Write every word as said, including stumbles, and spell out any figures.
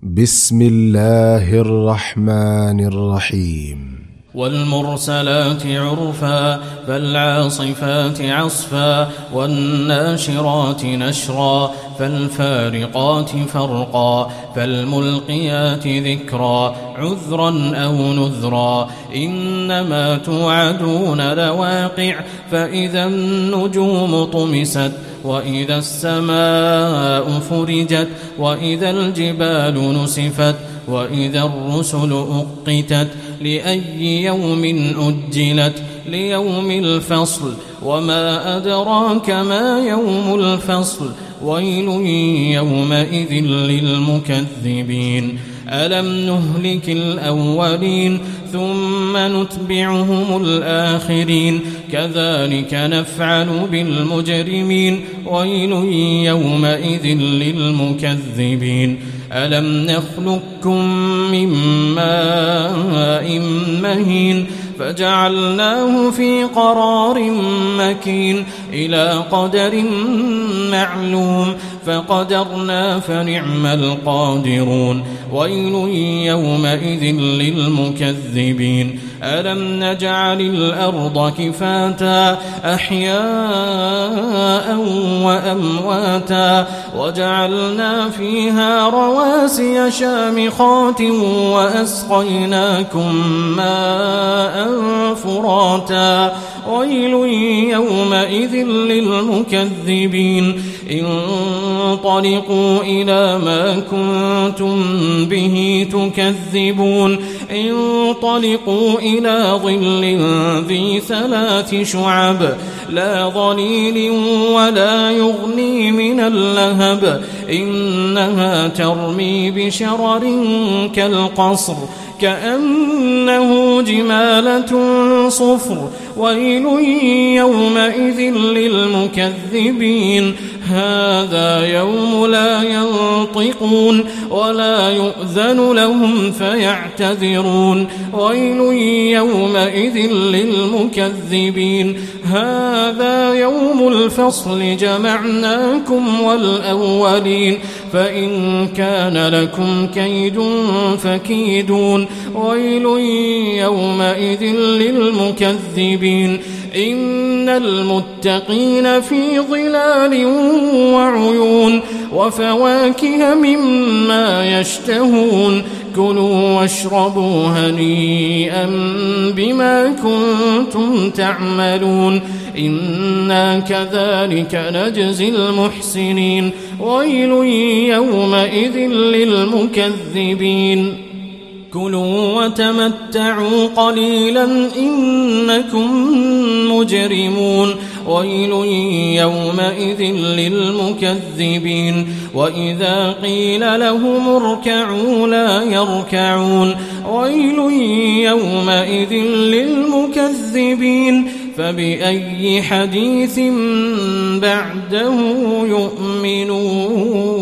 بسم الله الرحمن الرحيم. والمرسلات عرفا فالعاصفات عصفا والناشرات نشرا فالفارقات فرقا فالملقيات ذكرا عذرا أو نذرا إنما توعدون لواقع فإذا النجوم طمست وإذا السماء فرجت وإذا الجبال نسفت وإذا الرسل أقتت لأي يوم أجلت ليوم الفصل وما أدراك ما يوم الفصل ويل يومئذ للمكذبين ألم نهلك الأولين ثم نتبعهم الآخرين كذلك نفعل بالمجرمين ويل يومئذ للمكذبين ألم نخلقكم من ماء مهين فجعلناه في قرار مكين إلى قدر معلوم فقدرنا فنعم القادرون ويل يومئذ للمكذبين ألم نجعل الأرض كفاتا أحياء وأمواتا وجعلنا فيها رواسي شامخات وأسقيناكم ماء فراتا ويل يومئذ للمكذبين انطلقوا إلى ما كنتم به تكذبون انطلقوا إلى ظل ذي ثلاث شعب لا ظليل ولا يغني من اللهب إنها ترمي بشرر كالقصر كأنه جمالة صفر ويل يومئذ للمكذبين هذا يوم لا ينطقون ولا يؤذن لهم فيعتذرون ويل يومئذ للمكذبين هذا يوم الفصل جمعناكم والأولين فإن كان لكم كيد فكيدون ويل يومئذ للمكذبين إن المتقين في ظلال وعيون وفواكه مما يشتهون كلوا واشربوا هنيئا بما كنتم تعملون إنا كذلك نجزي المحسنين ويل يومئذ للمكذبين كلوا وتمتعوا قليلا إنكم مجرمون ويل يومئذ للمكذبين وإذا قيل لهم اركعوا لا يركعون ويل يومئذ للمكذبين فبأي حديث بعده يؤمنون.